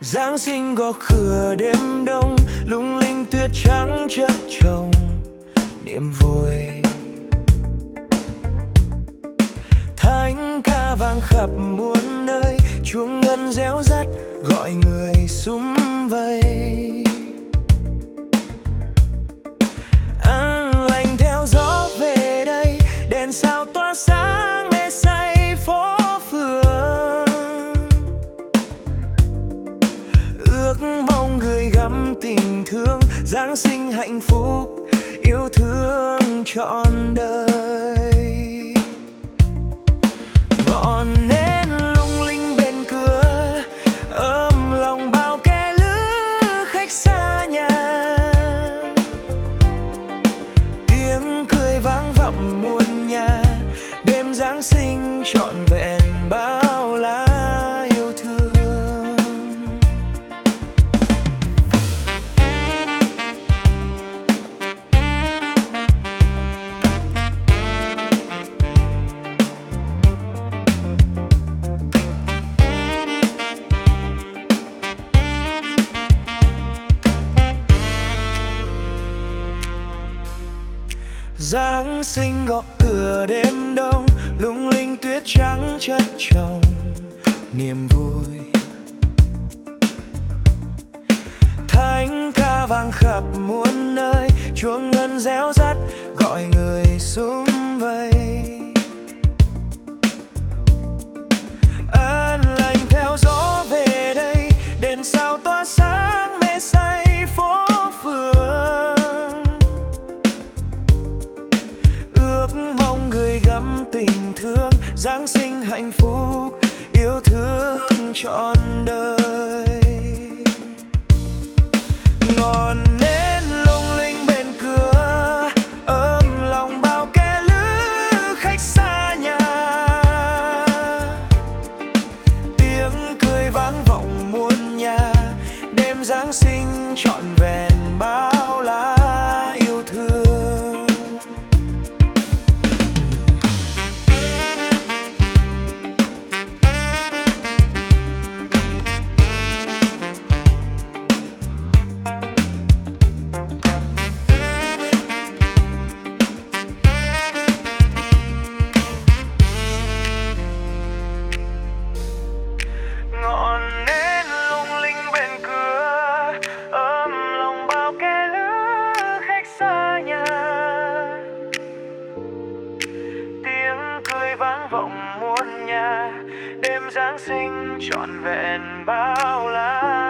Giáng sinh gõ cửa đêm đông, lung linh tuyết trắng chất chồng niềm vui. Thánh ca vang khắp muôn nơi, chuông ngân réo rắt gọi người sum vầy. An lành theo gió về đây, đèn sao tỏa sáng mê say phố phường. Ước mong gửi gắm tình thương, Giáng sinh hạnh phúc yêu thương trọn đời. Ngọn nến lung linh bên cửa, ấm lòng bao kẻ lữ khách xa nhà. Tiếng cười vang vọng muôn nhà, đêm Giáng sinh trọn vẹn bao la yêu thương. Giáng sinh gõ cửa đêm đông, lung linh tuyết trắng chất chồng niềm vui. Thánh ca vang khắp muôn nơi, chuông ngân réo rắt gọi người sum vầy. An lành theo gió về đây, đèn sao tỏa sáng mê say phố phường. Ước mong gửi gắm tình thương, Giáng sinh hạnh phúc yêu thương trọn đời. Ngọn nến lung linh bên cửa, ấm lòng bao kẻ lữ khách xa nhà. Tiếng cười vang vọng muôn nhà, đêm Giáng sinh trọn vẹn bao la yêu thương. Ngọn nến lung linh bên cửa, ấm lòng bao kẻ lữ khách xa nhà. Tiếng cười vang vọng muôn nhà, đêm Giáng sinh trọn vẹn bao la